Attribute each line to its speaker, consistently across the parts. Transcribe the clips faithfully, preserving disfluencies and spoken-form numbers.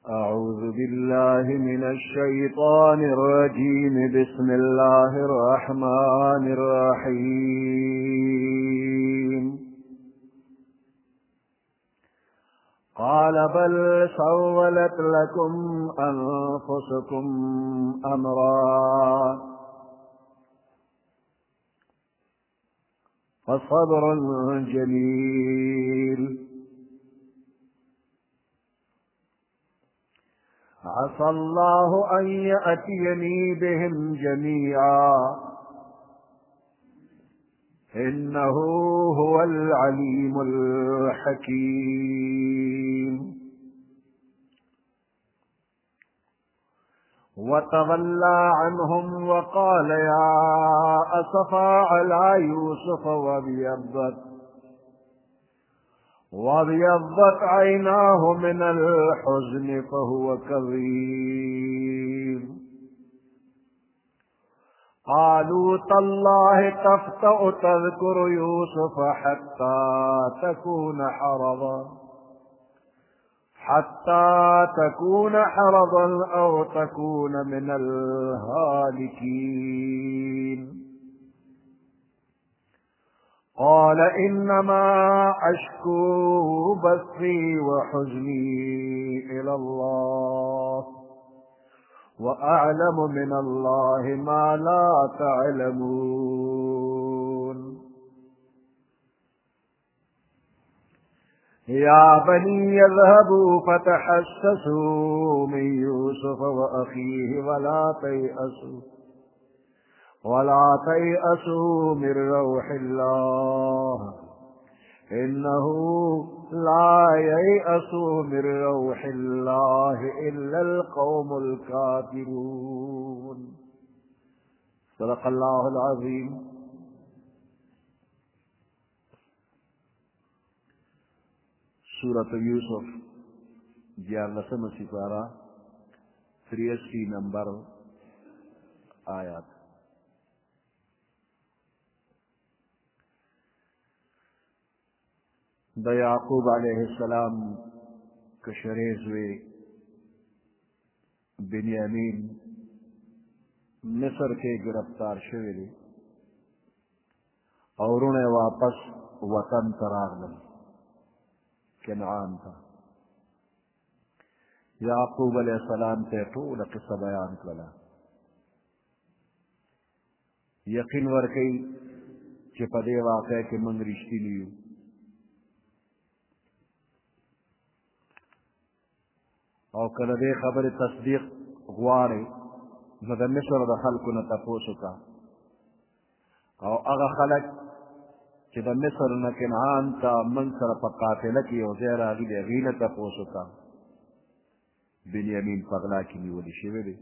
Speaker 1: أعوذ بالله من الشيطان الرجيم بسم الله الرحمن الرحيم قال بل سولت لكم أنفسكم أمرا فصبر جميل عسى الله أن يأتيني بهم جميعا إنه هو العليم الحكيم وتولى عنهم وقال يا أسفا على يوسف وابيضت وابيضت عيناه من الحزن فهو كظيم قالوا تالله تفتأ تذكر يوسف حتى تكون حرضا حتى تكون حرضا أو تكون من الهالكين قال إنما أشكو بثي وحزني إلى الله وأعلم من الله ما لا تعلمون يا بني يذهبوا فتحسسوا من يوسف وأخيه ولا تيأسوا ولا تيأسوا من روح الله إنه لا ييأس من روح الله إلا القوم الكافرون صدق الله العظيم. सूरत यूसुफ ग्यारहवीं सिपारा तिरासी नंबर आयत। द याकूब अलैहिस्सलाम कशरे हुए बिन्यामीन मिस्र के गिरफ्तार शुवे और उन्हें वापस वतन तरागलन कनान था। याकूब अलैहिस्सलाम ते टूल किस्सा बयान कला यकीन वर्कई कि पदे वाक़े के मंग रिश्ती लियू और कल दे खबर तस्दीक गुआरे न द मिस्र द खल्क न तपोसु का और अगा खलक कि द मिस्र न कनान का मंसर पकातिल की और ज़ेरा गिले गीन तपोसु का बिन्यामीन पगला की निवली शिविर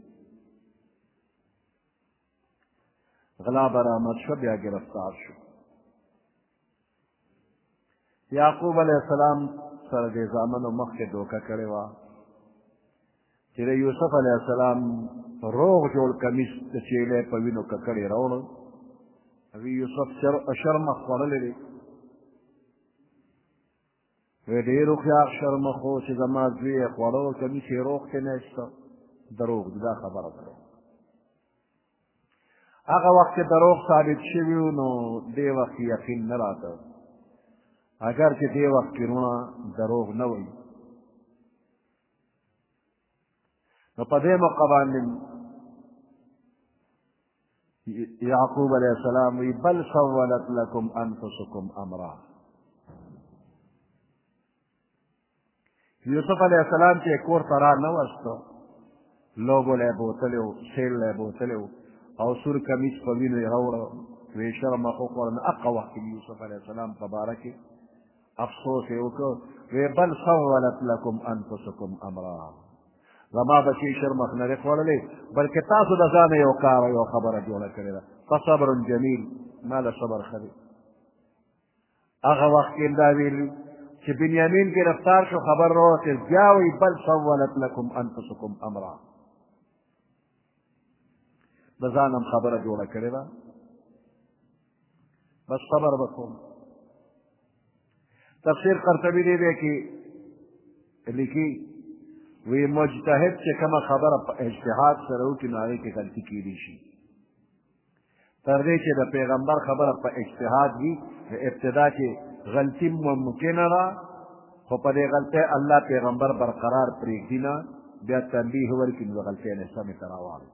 Speaker 1: गला बरामद शुभ या गिरफ्तार शु। याकूब अलैहिस्सलाम सर दे ज़ामन और मख के धोखा करे वा चिरे यूसुफ अलैहिस्सलाम रोग जोड़ कमीज चेले पवीनो ककड़े रोड़ अभी यूसुफ शर शर्म खोड़ले वे ढेरों क्या शर्म खो से जमात भी खोड़ो कमी से रोक के नेस्ता दरोग जुदा खबर करो आगा वक्त दरोग साबित शिवियों नो दे वक्त यकीन न रहता अगर के दे वक्त की रोना दरोग न हुई न पदे मक़बान याकूब अलैहिस्सलाम बल सव्वलत लकुम अनफुसुकुम अमरा। यूसुफ अलैहिस्सलाम के कोर तरा न वस्तो लोगो ले बोतले सेल ले बोतले और सुर कमीज पवीन रोड़ वेशर मखोक और अक़वा यूसुफ अलैहिस्सलाम तबारक अफसोस है वे बल सव्वलत लकुम अनफुसुकुम अमरा वमा बची शर्मख न खोड़ले बल्कि तासु दजाने यो कार यो खबर जोड़ा करेगा फसब्र जमील माल सबर खरी अगा वक्त इंदावील कि बिन्यामीन की रफ्तार शो खबर रो कि जाओ बल सव्वलत लकुम अनफुसुकुम अमरा दजानम खबर जोड़ा करेगा बस सबर बको। तफसीर कर्तबी दे की लिखी وی مجتهد چې کومه خبره په اجتهاد سره وکړي نو هغې کې غلطي کیدی شي تر دې چې د پیغمبر خبره په اجتهاد وي د ابتدا کې غلطي ممکنه ده خو په دې غلطۍ الله پیغمبر برقرار پرېږدي نه بیا تنبیه ورکړي نو د غلطۍ نه سمې ته راواړي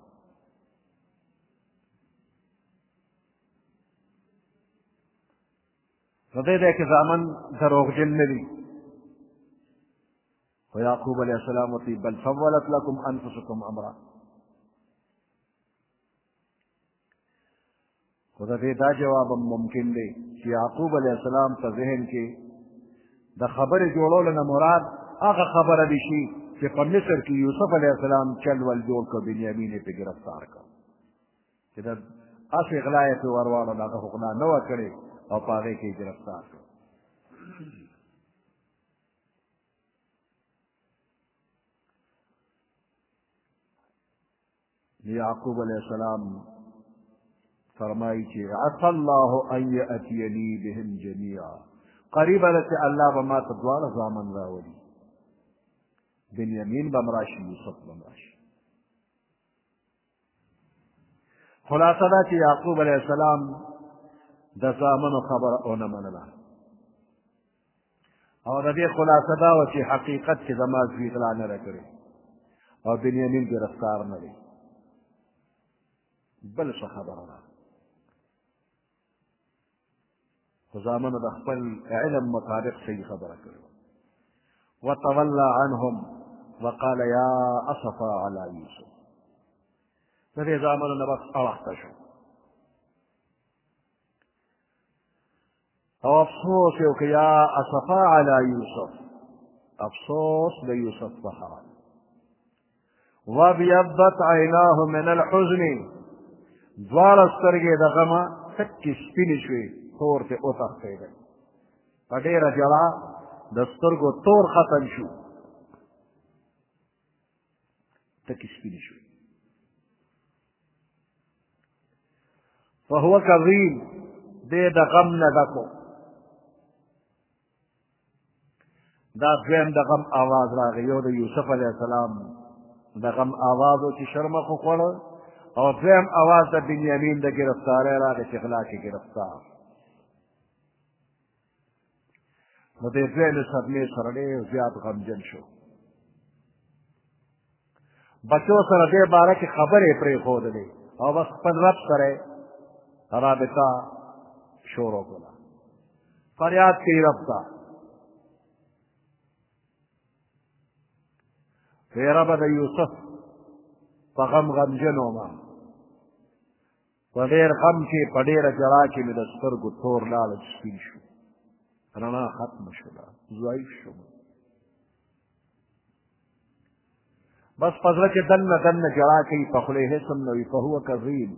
Speaker 1: نو دې دی کې زامن دروغجن نه دي خو یعقوب علیه السلام ورته بل سولت لکم انفسکم امرا خو د دې دا جواب هم ممکن دی چې یعقوب علیه السلام په ذهن کې د خبرې جوړولو نه مراد هغه خبره دي شي چې په مصر کې یوسف علیه السلام چل ول جوړ کړ بنیامین یې پې ګرفتار کړ چې د هسې غلا یې پې ور واړل هغه خو غلا نه وه کړې او په هغې کې یې ګرفتار کړ یعقوب علیه السلام فرمایي چې عسى الله ان یأتیني بهم جمیعا قریبه ده چې الله به ما ته دواړه زامن راولي بنیامین به م راشي یوسف به م راشي خلاصه دا چې یعقوب علیه السلام د زامنو خبره ونه منله او د دې خلاصه دا وه چې حقیقت کې زما زوی غلا نه ده کړې او بنیامین ګرفتار نه دی بل څه خبره ده خو زامنو د خپل علم مطابق صحیح خبره کړې وتولى عنهم وقال یا اسفا علی یوسف د دې زامنو نه بس اوښته شو او افسوس یې وکړ یا اسفا علی یوسف افسوس د یوسف څخه وابیضت عیناه من الحزن دواړه سترګې د غمه تکې سپینې شوې تور ته وتښتېدل په ډېره ژړا د سترګو تور ختم شو تکې سپینې شوې فهو کظیم دې د غم نه ډکو دا دویم د غم آواز راغی یو د یوسف علیه السلام د غم آواز و چې شرمخ وخوړه او دویم آواز د بنیامین د ګرفتارۍ راغی چې غلا کې ګرفتار نو دې دویمې صدمې سره ډېر زیات غمجن شو بچو سره دې باره کې خبرې پرېښودلې او بس خپل رب سره رابطه شروع کړه فریاد کوي رب ته وی ربه د یوسف په غم غمجن ومه په ډېر غم کې په ډېره ژړا کې مې د سترګو تور لاړه سپین شو رڼا ختمه شوله ضعیف شوم بس په زړه کې دننه دننه ژړا کوي په خولې هېڅ هم نه وي فهو کظیم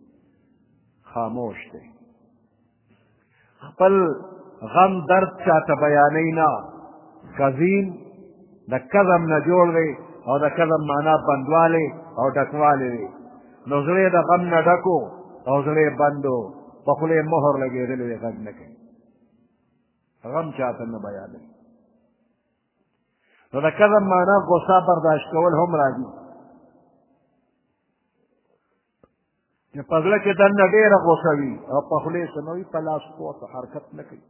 Speaker 1: خاموش دی خپل غم درد چاته بیانوي نه کظیم د کظم نه جوړ دی او د کظم معنا بندوالی او ډکوالی دی نو زړه یې د غم نه ډکو او زړه یې بند و په خوله یې مهر لګېدلی دی غږ نه کوي غم چاته نه بیانوي نو د کظم معنا غصه برداشت کول هم راځي چې په زړه کې دننه ډېره غصه وي او په خولې څه نه وي په لاس پورته حرکت نه کوي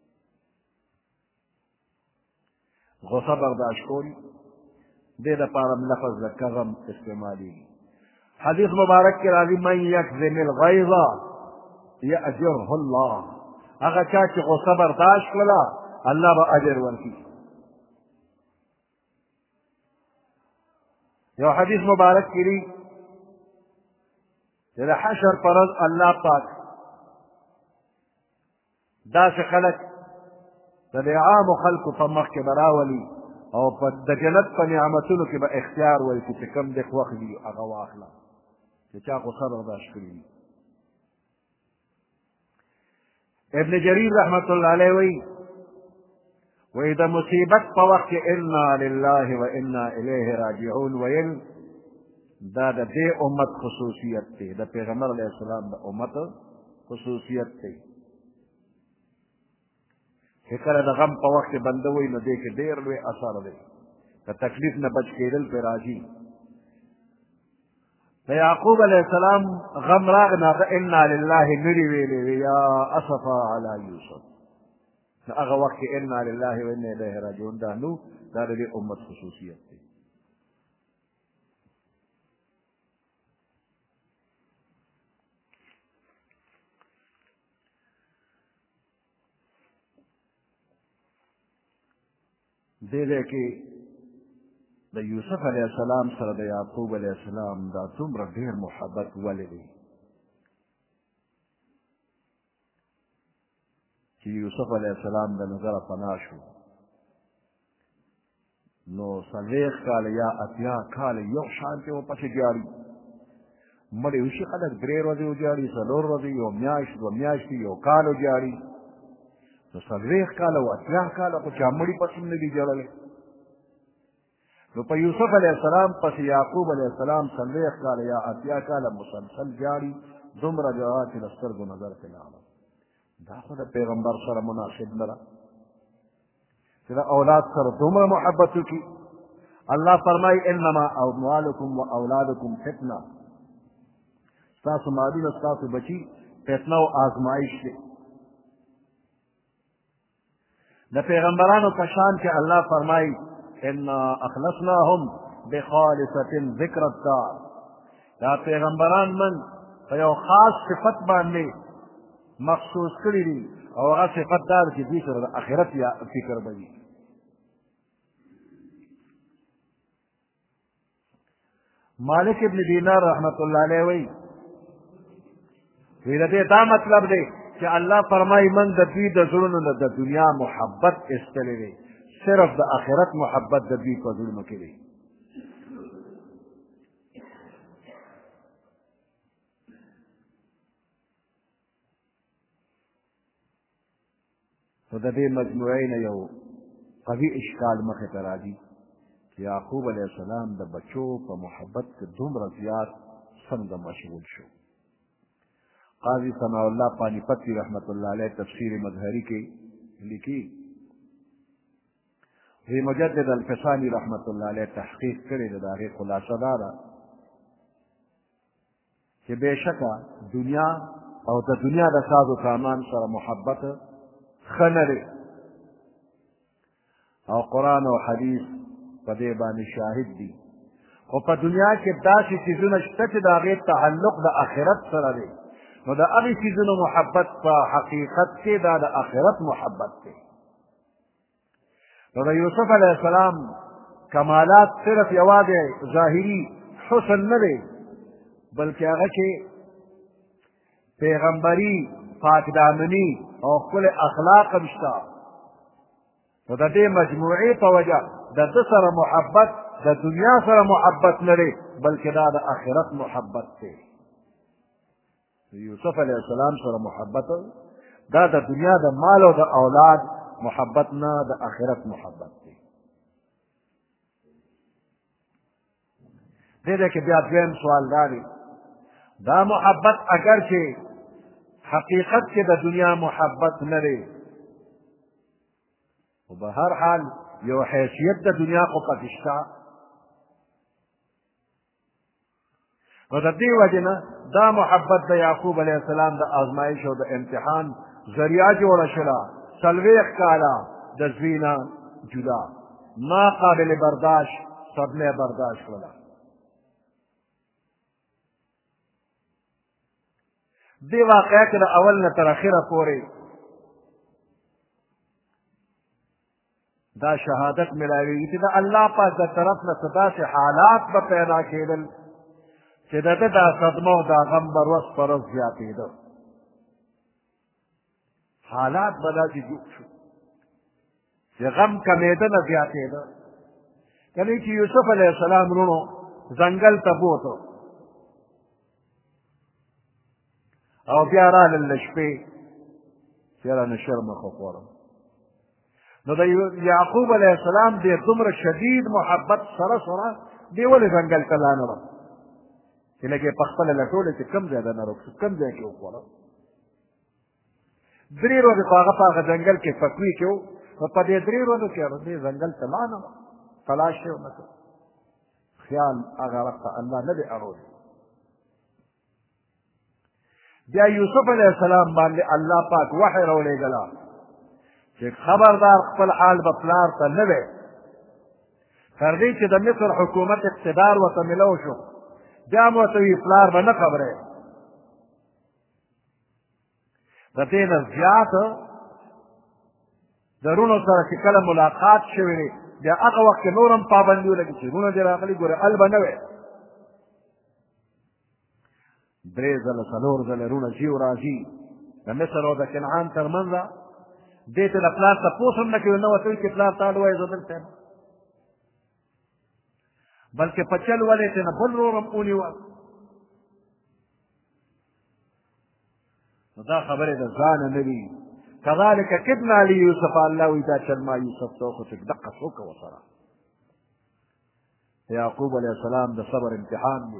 Speaker 1: غصه برداشت کول دې دپاره لفظ د کظم استعمالېږي حدیث مبارک کې راځي من یکظم الغیظ یأجره الله هغه چا چې غصه برداشت کړله الله به اجر ورکړي یو حدیث مبارک کې دی چې د حشر پر ورځ الله پاک داسې خلک د دې عامو خلکو په مخ کې به راولي او په د جنت په نعمتونو کې به اختیار ورکړي چې کوم دې خوښ وي هغه واخله چې چا غصه برداشت کړي وي ابن جریر رحمت الله علیه وی وی د مصیبت په وخت کې انا لله و انا الیه راجعون ویل دا د دې امت خصوصیت دی د پیغمبر علیه السلام د امت خصوصیت دی چې کله د غم په وخت کې بنده وي نو دې کې ډېر لوی اثر دی د تکلیف نه بچ کېدل پرې راځي. د یعقوب علیه السلام غم راغی نو هغه انا لله نري ویلې وې یا اسفا علی یوسف. نو هغه وخت کې انا لله و انا الیه راجعون دا نو دا د دې امت خصوصیت دی. دې ځای کې د یوسف علیه السلام سره د یعقوب علیه السلام دا څومره ډېر محبت ولې دی چې یوسف علیه السلام د نظره پناه شو نو څلوېښت کاله یا اتیا کاله یو شانتې ورپسې جاړي مړې وشي خلک درې ورځې وجاړي څلور ورځې یو میاشت دوه میاشتې یو کال وجاړي نو څلوېښت کاله و اتیا کاله خو چا مړي پسې نه دي جړلی نو په یوسف علیه السلام پسې یعقوب علیه السلام څلوېښت کاله یا اتیا کاله مسلسل جاړي دومره جواب چې د سترګو نظر پرې لاړه دا خو د پیغمبر سره مناسب نه ده چې د اولاد سره دومره محبت وکړي. الله فرمایي انما اموالکم و اولادکم فتنه ستاسو مالونه ستاسو بچي فتنه او آزمایش دی. د پیغمبرانو په شان کې الله فرمایي انا اخلصناهم بخالصة ذکر الدار دا پیغمبران من په یو خاص صفت باندې مخصوص کړي دي او هغه صفت دا ده چې دوی سره د آخرت یا فکر به وي. مالک ابن دینار رحمت الله علیه وایي وی د دې دا مطلب دی چې الله فرمایي من د دوی د زړونو نه د دنیا محبت ایستلی دی صرف د آخرت محبت د دوی په زړونو کې دی. نو د دې مجموعې نه یو قوي اشکال مخې ته راځي چې یعقوب علیه السلام د بچو په محبت کې دومره زیات څنګه مشغول شو. قاضي ثناء الله پانی پتی رحمت الله علیه تفسیر مظهری کې لیکي وی مجدد الفسانی رحمت الله علیه تحقیق کړی د هغې خلاصه دا ده چې بېشکه دنیا او د دنیا د ساز و سامان سره محبت ښه نه دی او قرآن او حدیث په دې باندې شاهد دي خو په دنیا کې داسې څیزونه شته چې د هغې تعلق د آخرت سره دی نو د هغې څیزونو محبت په حقیقت کې دا د آخرت محبت دی. نو د یوسف علیه السلام کمالات صرف یوازې ظاهري حسن نه دی بلکې هغه کې پیغمبري پاکدامني او ښکلي اخلاق هم شته. نو د دې مجموعې په وجه د ده سره محبت د دنیا سره محبت نه دی بلکې دا د آخرت محبت دی. یوسف علیه السلام سره محبت دا د دنیا د مال او د اولاد محبت نه د آخرت محبت دی. دې دې کې بیا دویم سوال دا دی دا محبت اگر چې حقیقت کې د دنیا محبت نه دی خو به هر حال یو حیثیت د دنیا خو پکې شته نو د دې وجې نه دا محبت د یعقوب علیه السلام د آزمایش او د امتحان ذریعه جوړه شوه څلوېښت کاله د زوی نه جدا ناقابل برداشت صدمه برداشت کړله. دې واقعه کې د اول نه تر اخره پورې دا شهادت ملاویږي چې د الله پاک د طرف نه څه داسې حالات به پیدا کېدل چې د ده دا صدمه او دا غم به ورځ په ورځ زیاتېده. حالات به داسې جوړ شو چې غم کمېده نه زیاتېده. کله چې یوسف علیه السلام وروڼو ځنګل ته بوته او بیا رالل له شپې چې رانه شرمه خو خوړم نو د یعقوب علیه السلام دې دومره شدید محبت سره سره دې ولې ځنګل ته لا نه وه چې لږ یې پخپله لټوله چې کوم ځای ده نه روک کوم ځای کې وخوړم. درې ورځې خو هغه په هغه ځنګل کې فکوي کې و نو په دې درې ورځو کې دې ځنګل ته لا نه وه تلاش یې ونه کړ خیال هغه وخت الله نه دی اړولی بیا یوسف علیه السلام باندې الله پاک وحی راولېږله چې خبردار خپل حال به پلار ته نه دی تر دې چې د مصر حکومت اقتدار ورته میلو شو بیا م ورته وي پلار به نه خبرې د دې نه زیات د رونو سره چې کله ملاقات شوی دی بیا هغه وخت کې نور هم پابندي ولګي چې رونه دې راغلي ګوره ال به نه وی درې ځله څلور ځله رونه ځي او راځي د مصر او د کنعان تر منځ دې ته د پلار تپوس هم نه کوي نه ورته وایي چې پلار تا وایي زه دلته یم بلکې په چل ولې ته نه بل رور هم ونیول نو دا خبرې د ځانه نه دي كذلك كدنا ليوسف الله وإذا چل ما يوسف توخو چک دقه سوکه وسره یعقوب علیه السلام د صبر امتحان دی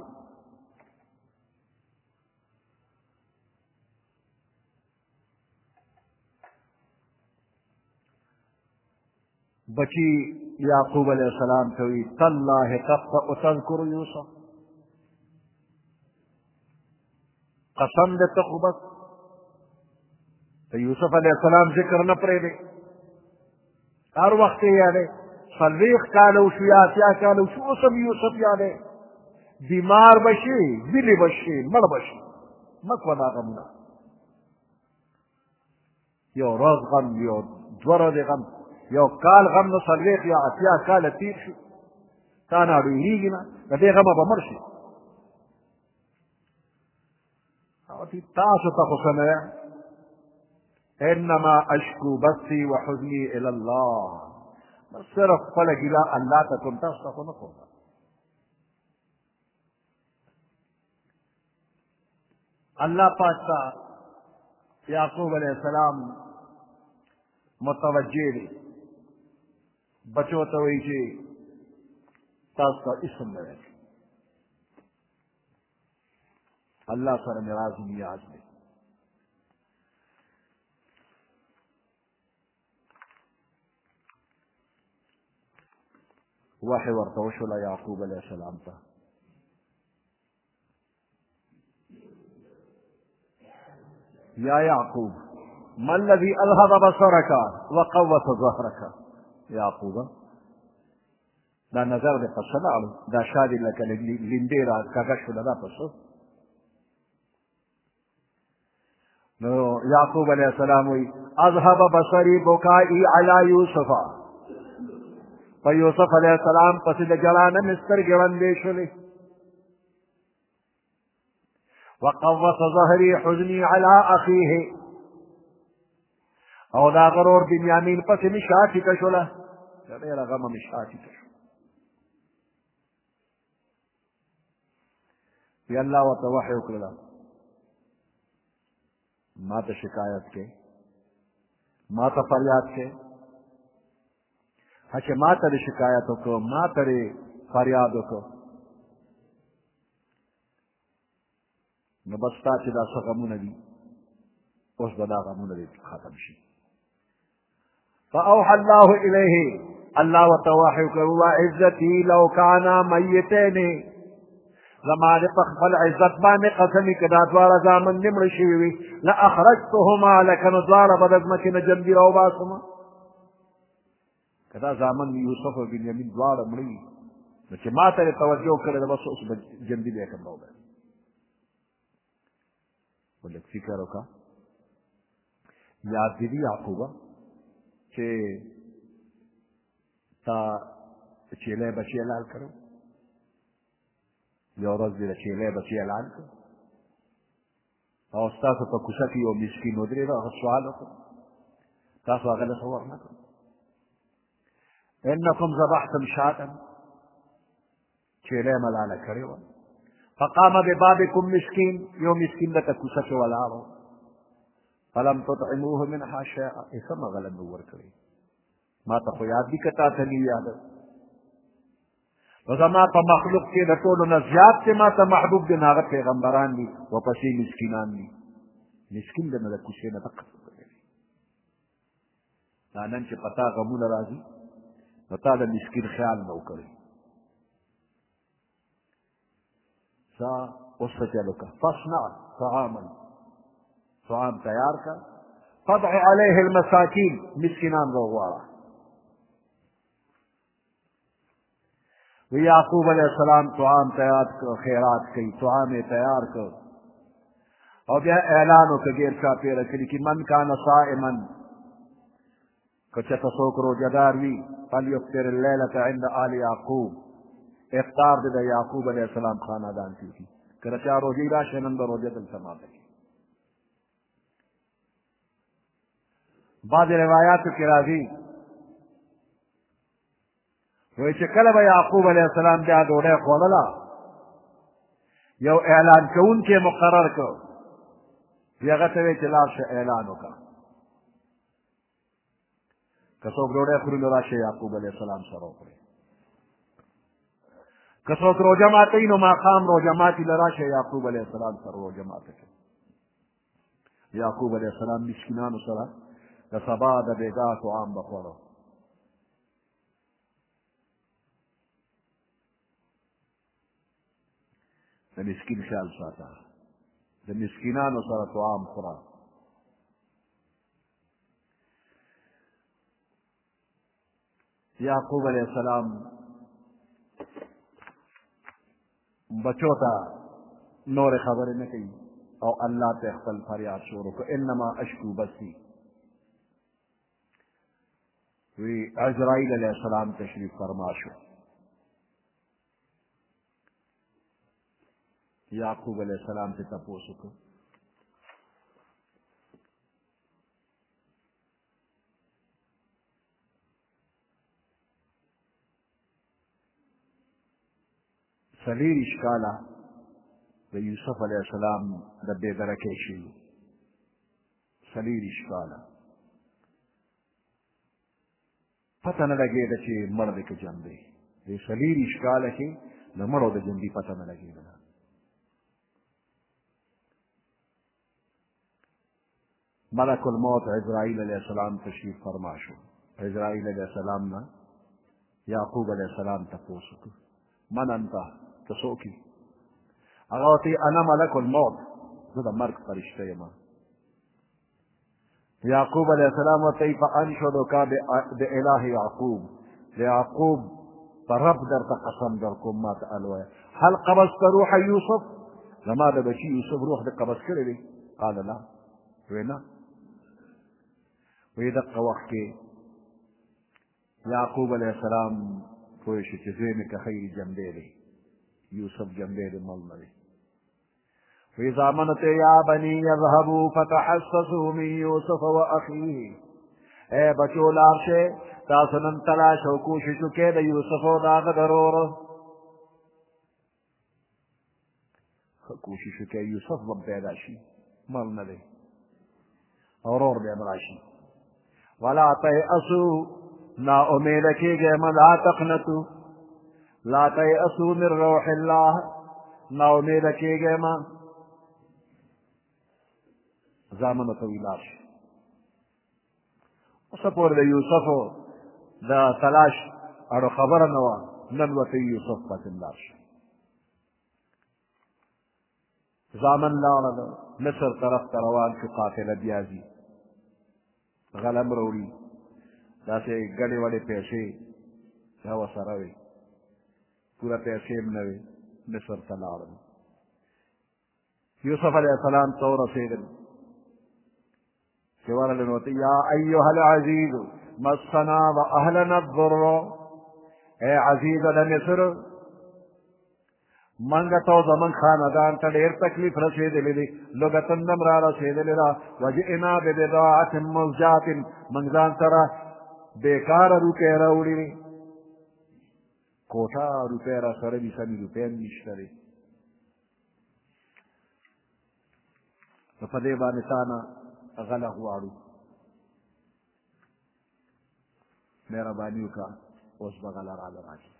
Speaker 1: بچی یعقوب علیه السلام ته وی تالله تفتأ تذکر یوسف قسم دې ته خو بس ته یوسف علیه السلام ذکر نه پرېږدې هر وخت یې یادې څلوېښت کاله وشو یا اتیا کاله وشو اوس هم یوسف یادې بیمار به شي ویلې به شي مړ به شي مه کوه دا غمونه یو ورځ غم یو دوه ورځې غم یو کال غم نو څلوېښت یا اتیا کاله تېر شي تا نه اړوېږي نه د دې غمه به مړ شي تاسو ته خو څه نه انما اشکو بثی وحزنی الی الله بس صرف خپله ګیله الله ته کوم تاسو ته خو نه کوم الله پاک ته یعقوب علیه السلام متوجه دی بچو ته وایي چې تاسو ته اسم نه وایي الله سره مې راز نیاز دی وحی ورته وشوله یعقوب علیه السلام ته یا یعقوب ما الذي اذهب بصرك وقوت ظهرك یعقوب دا نظر دې په څه لاړو دا شادي لکه لیندې را کږه شوله دا په څه نو یعقوب علیه السلام وی اذهب بصري بکائي على یوسف په یوسف علیه السلام پسې د ژړا نه مې سترګې ړندې شولې وقوت ظهري حزني على اخيه او دا غرور بنیامین پسې مې شا ټیکه شوله ډېره غمه مې شا ټیکه شو بیا الله ورته وحی وکړله ما ته شکایت کې ما ته فریاد کې چې ما ته دې شکایت وکړو ما ته دې فریاد وکړو نو بس ستا چې دا څه غمونه دي اوس به دا غمونه دې ختم شي فأوحى الله إليه الله ورته وحی وکړو وعزتي لو كانا میتین زما دې په خپل عزت باندې قسم یې که دا دواړه زامن دې مړه شوي وي لأخرجتهما لکه نو دواړه به د ځمکې نه جلدي راوباسمه که دا زامن یوسف او بنیامین دواړه مړه وي نو چې ما ته یې توجه کړې ده بس اوس به جلدي به یې کم راوباسم ولږ فکر وکړه یاد دې دي یعقوبه چې تا چیلې بچی حلال کړو یو ورځ دې د چیلې بچی حلال کړو او ستاسو په کوڅه کې یو مسکین ودرېده هغه سوال وکړو تاسو هغه له څه ورنه کړو انکم ذبحتم شاة چیلې ملاله کړې وه فقام ببابکم مسکین یو مسکین درته کوڅه کې ولاړ و فلم تطعموه منها شیئا څه مغله مې ورکړې ما ته خو یاد دي که تا ته نه یاده نو زما په مخلوق کې د ټولو نه زیات چې ما ته محبوب دي نو هغه پیغمبران دي ورپسې مسکینان دي مسکین د نه د کوڅې نه دقه دا نن چې په تا غمونه راځي نو تا د مسکین خیال نه وکړی څه اوس څه چل وکړه فاصنع طعاما طعام تیار کا فادع علیه المساکین مسکینان راوغواړه وی یعقوب علیہ السلام طعام تیار کړ خیرات کوي طعام یې تیار کړ او بیا اعلان وکړه ډېر چاپېره کلي کې من کان صائما که چېرته څوک روژهدار وي فلیفطر اللیلة عند آل یعقوب افطار دې د یعقوب علیه السلام خاندان کې وکړي که د چا روژې راشي نن به روژه دلته ماته کړي بعضې روایاتو کې راځي وایي چې کله به یعقوب علیه السلام بیا ډوډۍ خوړله یو اعلان کوونکی مقرر کړ بیا هغه ته وایي چې لاړ شه اعلان وکړه که څوک ډوډۍ خوري نو راشه یعقوب علیه السلام سره وخورئ که څوک روژه ماتوي نو ماښام روژه ماتي له راشه یعقوب علیه السلام سره روژه ماته کړي یعقوب علیه السلام مسکینانو سره د سبا د بېګا طعام به خوړو د مسکین خیال ساته د مسکینانو سره طعام خوره یعقوب علیہ السلام بچو ته نورې خبرې نه کوي او الله ته خپل فریاد شروع کړ انما اشکو بسی وی عزرائیل علیہ السلام تشریف فرما شو یعقوب علیہ السلام ته تپوس وکړ څلېرویشت کاله د یوسف علیه السلام د بېدرکۍ شوي څلېرویشت کاله پته نه لګېده چې مړ دی که جن دی دې څلېرویشت کاله کې د مړو د ژوندي پته نه لګېدله ملک الموت عزرائیل علیه السلام تشریف فرما شو عزرائیل علیه السلام نه یعقوب علیه السلام تپوس وکړ من انت ته څوک یې هغه ورته انا ملک الموت زه د مرګ فرشته یم یعقوب علیه السلام ورته فانشدک باله یعقوب د یعقوب په رب درته قسم در کوم ما ته الویه هل قبضت روح یوسف زما د بچي یوسف روح دې قبض کړی دی قال لا وی نه وی دقه وخت کې یعقوب علیه السلام پوه شو چې زوی مې که خیر جنبی دی یوسف جنبی دی مل نه دی وی زامنو ته یا بني یذهبوا فتحسسوا من یوسف و اخیه اے بچو لاړ شئ تاسو نن تلاش او کوشش وکړئ د یوسف او د هغه د ورور کوشش وکړئ یوسف به پیدا شي مل نه دی ورور به هم راشي ولا تیأسوا نا امید کیږئ مه لا تقنطوا لا تیأسوا من روح الله نا امید کیږئ مه زامنو ته وی لاړ شي اوسه پورې د یوسفو د تلاش اړو خبره نه وه نن ورته یوسف پسې لاړ شي زامن لاړل مصر طرف ته روان شو قافله بیا ځي غلم راوړي داسې ګډې وډې پیسې دا ورسره وې پوره پیسې هم نه وې مصر ته لاړل یوسف علیه السلام ته ورسېدل چې ورغلل نو ورته یا ایها العزیز مسنا و اهلنا الضر اے عزیزه د مصر منګه ته زمونږ خاندان ته ډېر تکلیف رسېدلی دی لږه تندم را رسېدلې ده وجئنا ببضاعة مزجاة موږ ځان سره بېکاره روپۍ راوړي دي کوټه روپۍ را سره دي سمې روپۍ هم نشته دی نو په دې باندې تا نه غله غواړو مهرباني وکړه اوس به غله راله راشي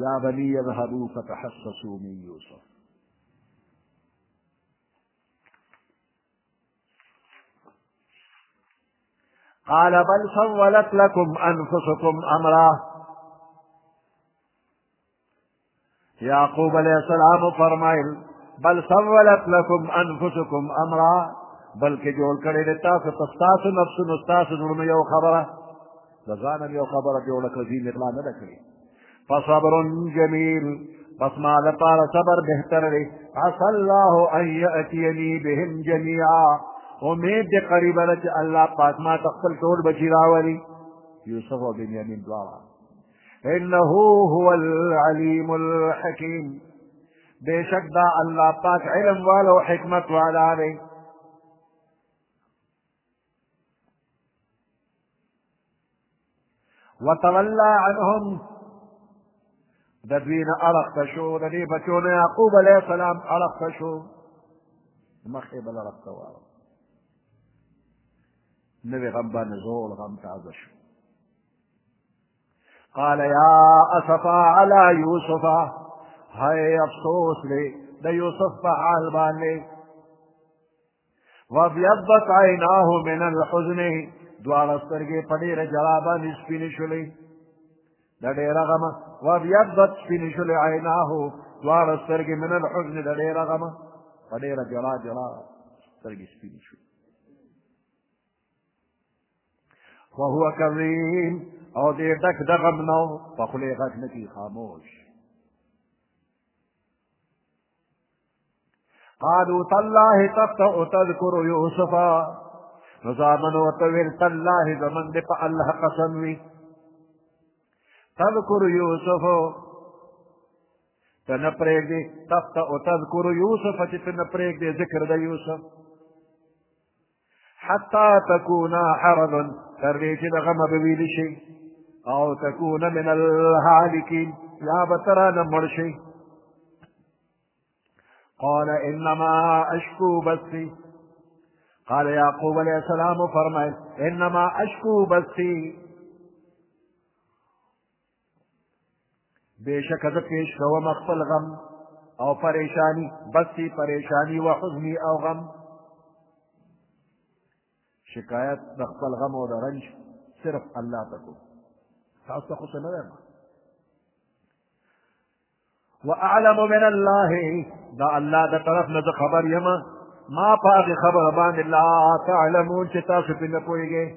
Speaker 1: یا بنی اذهبوا فتحسسوا من یوسف. قال بل سولت لكم انفسكم امرا. یعقوب علیہ السلام فرمائل بل سولت لكم انفسكم امرا، بلکې جوړ کړی دی تاسو ته ستاسو نفسونو ستاسو زړونو یو خبره، د ځانه یو خبره جوړه کړه، ځینې اطلاع نه ده کړې. فصبر جمیل، پس ما لپاره صبر بهتر دی. عسى الله ان یأتیني بهم جمیعا، امید دی قریبه ده چې الله پاک ما ته خپل ټول بچي راولي، یوسف او بنیامین دواړه. انه هو العلیم الحکیم، بے شک دا اللہ پاک علم والا و حکمت والا دی. وتولى عنهم، د دوی نه اړخته شو، د دې بچو نه یعقوب علیه السلام اړخته شو، مخ یې بل اړخ ته واړو. نوی غم باندې زوړ غم تازه شو. قال یا اسفا علی یوسف، ہائے افسوس لے د یوسف په حال باندې. وابیضت عیناه من الحزن، دواړه سترګې په ډېره جلا باندې سپینې شولې د ډېره غمه. وابیضت سپینې شولې عیناه، دواړه سترګې من الحزن د ډېره غمه، په ډېره جلا جلا سترګې سپینې شولې. وهو کظیم، او دې ډک د غم نه و، په خولې غږ نه کي، خاموش. قالوا تالله تفتأ تذكر يوسف، نزامن وتويل تالله زمن دي په الله قسم وي. تذكر يوسف، ته نه پرېږدې، تفتأ تذكر يوسف، چې ته نه پرېږدې ذکر د یوسف. حتى تكون حرضا، تر دې چې د غمه به ویلې شي، او تكون من الهالكين، یا به ته رانه مړ شي. قال انما اشکو بثی، قال یعقوب علیہ السلام فرمائے انما اشکو بثی، بے شک زه پیش کوم خپل غم او پریشانی، بثی پریشانی، و حزنی او غم، شکایت د خپل غم او د رنج صرف الله ته کو، تاسو ته خو څه نه وایم. واعلم من الله، دا الله دا طرف نه خبر یما، ما په هغې خبره باندې لا تعلمون چې تاسو پرې نه پوهېږئ.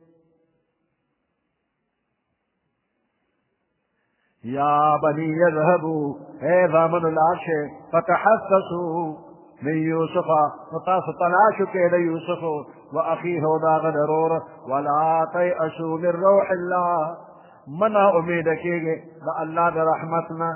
Speaker 1: یا بني اذهبوا، اے زامنو لاړ شئ، فتحسسوا من یوسف، نو تاسو تلاش وکئ د یوسف و اخیه او د هغه د ورور، ولا تیأسوا من روح الله، منا امیده کېږئ د الله د رحمت نه.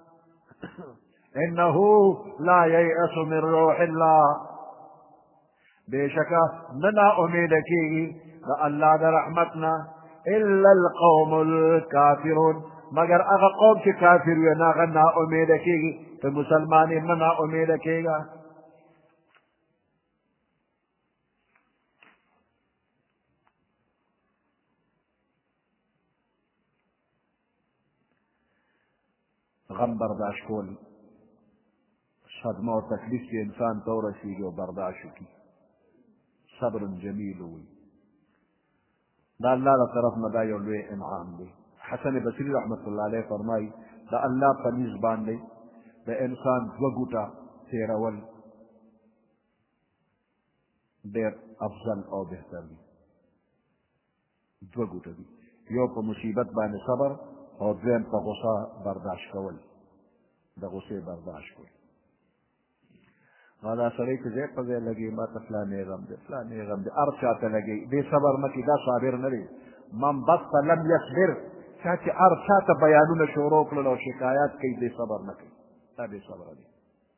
Speaker 1: انه لا ییأس من روح الله، بے شکا ننا امید کیگی دا اللہ دا رحمتنا، الا القوم الكافرون، مگر اغا قوم چی کافر وی نا غنا امید کیگی، تو مسلمانی ننا امید کیگا. غم برداشت کول، صدمه و تکلیف چې انسان ته ورسېږي او برداشت وکړي، صبر جمیل وي، دا الله له طرف نه دا یو لوی انعام دی. حسن بصري رحمت الله علیه فرمایي د الله په نیز باندې د انسان دوه ګوټه تېرول ډېر افضل او بهتر دي. دوه ګوټه دي، یو په مصیبت باندې صبر، او دویم په غصه برداشت کول، د غصې برداشت کول. دا سړی چې ځای په ځای لګي، ما ته فلانې غم دی فلانې غم دی، هر چا ته لګي، دې صبر نه کړي، دا صابر نه دی. من بسط لم یصبر، چا چې هر چا ته بیانونه شروع کړل او شکایات کوي، دې صبر نه کوي، دا بې صبره دی.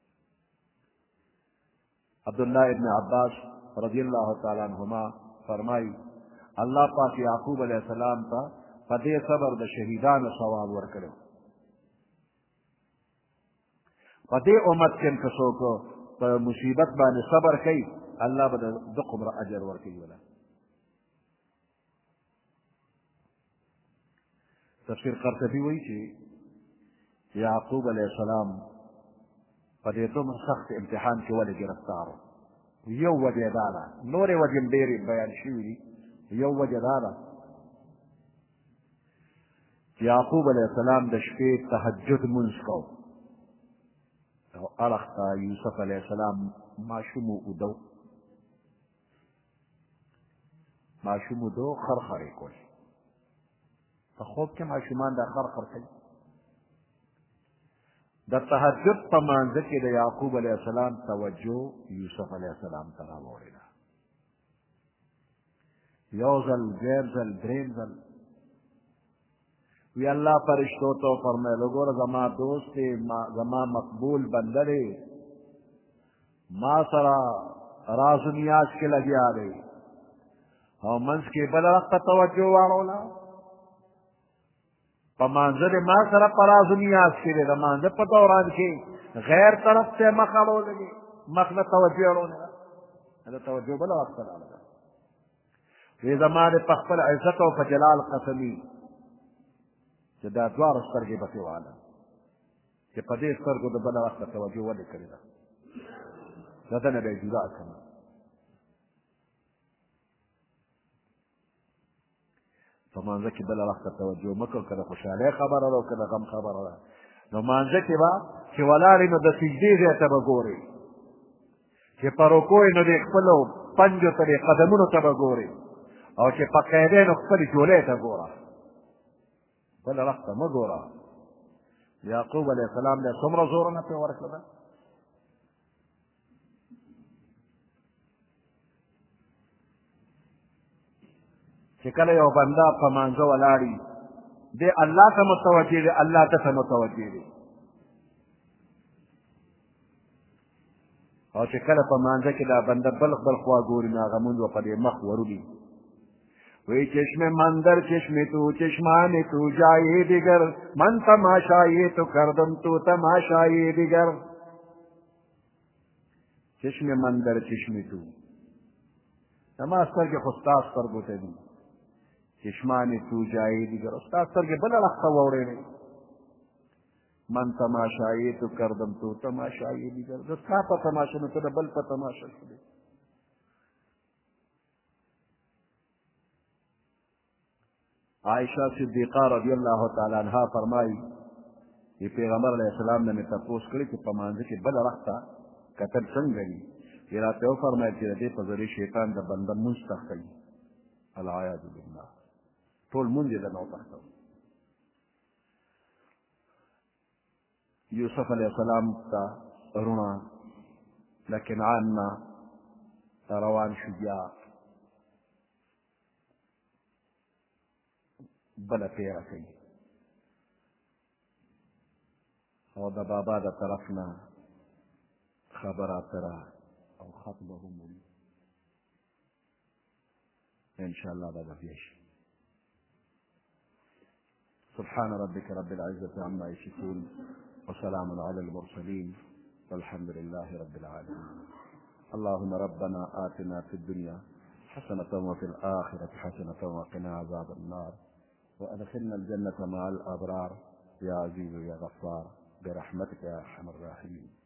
Speaker 1: عبدالله ابن عباس رضی الله تعالی عنهما فرمایي الله پاک یعقوب علیه السلام ته په دې صبر د شهیدانو ثواب ورکړی. په دې امت کې که څوک په مصیبت باندې صبر کوي، الله به د قمره اجر ورکوي. ولا تفسیر قرطبي وایي چې یعقوب علیہ السلام په دې دومره سخت امتحان کې ولې ګرفتار و؟ یو وجه دا ده، نورې وجې ډېرې بیان شوي دي، یو وجه دا ده یعقوب علیہ السلام د شپې تهجد لمونځ کو او اړخ ته یوسف علیہ السلام ماشوم ودو ماشوم ودو خرخرې کول. په خوب کې ماشومان دا خرخر کوي. د تهجد په مانځه کې د یعقوب علیہ السلام توجه یوسف علیہ السلام ته راوړېده. یو ځل دویم ځل دریم ځل وی الله فرشتو ته فرمایل وګوره زما دوست دی، زما مقبول بنده دی، ما سره راز و نیاز کې لګیا دی او منځ کې بله وخت ته توجه واړوله. په مانځه د ما سره په راز و نیاز کې دی، د مانځه په دوران کې غیر طرف ته مخ اړولی، مخ نه توجه اړولې ده، د توجه بله وخت ته راغله. وی زما د په خپل عزت او په جلال قسمي چې دا دواړه سترګې به پې واله چې په دې سترګو د بله وخته توجه ولې کړې ده، د ده نه به یې جدا کړم. په مانځه کې بله وخته توجه مه کړو، که د خوشحالۍ خبره ده او که د غم خبره ده. نو مانځه کې به چې ولاړې نو د سجدې ځای ته به ګورې، چې په رکوع یې نو د خپلو پنجو ته د قدمونو ته به ګورې، او چې په قیدې نو خپلې جولۍ ته ګوره، بله وخت ته مه ګوره. یعقوب علیہ السلام له څومره زورونه پرې ورکړه ده. چې کله یو بنده په مانځه ولاړي دی الله ته متوجه دی، الله ده ته متوجه دی، او چې کله په مانځه کې دا بنده بل بل خوا ګوري نو هغه مونځ به په دې مخ وروړي. وی چشم مندر چشم تو چشمان تو جائے دیگر، من تماشائے تو کردم تو تماشائے دیگر. چشم مندر چشم تو زما سترګې خو ستا سترګو ته دي، چشمان تو جائے دیگر، ستا سترګې بله وخته واوړېدې. من تماشائے تو کردم تو تماشائے دیگر، د ستا په تماشه نو ته د بل په تماشه شولې. عائشہ صدیقہ رضی اللہ تعالی عنہا فرمائی کہ پیغمبر علیہ السلام نے مې تپوس کړی چې په مانځه کې بله وخته کتل څنګه وي؟ چې راته وفرمایل چې د دې په ذریعې شیطان د بنده مونځ تښتوي، العیاذ بالله، ټول مونځ یې دنه وتښتوي. یوسف علیہ السلام ته رونه له کنعان نه روان شو، بیا بله تیره کوي او د بابا د طرف نه خبر اتره او خط به هم وي. انشاءالله به بیا شي. سبحان ربك رب العزة عما يصفون وسلام على المرسلين والحمد لله رب العالمين. اللهم ربنا آتنا في الدنيا حسنة وفي الآخرة حسنة وقنا عذاب النار وأدخلنا الجنة مع الأبرار يا عزيز يا غفار برحمتك يا أرحم الراحمين.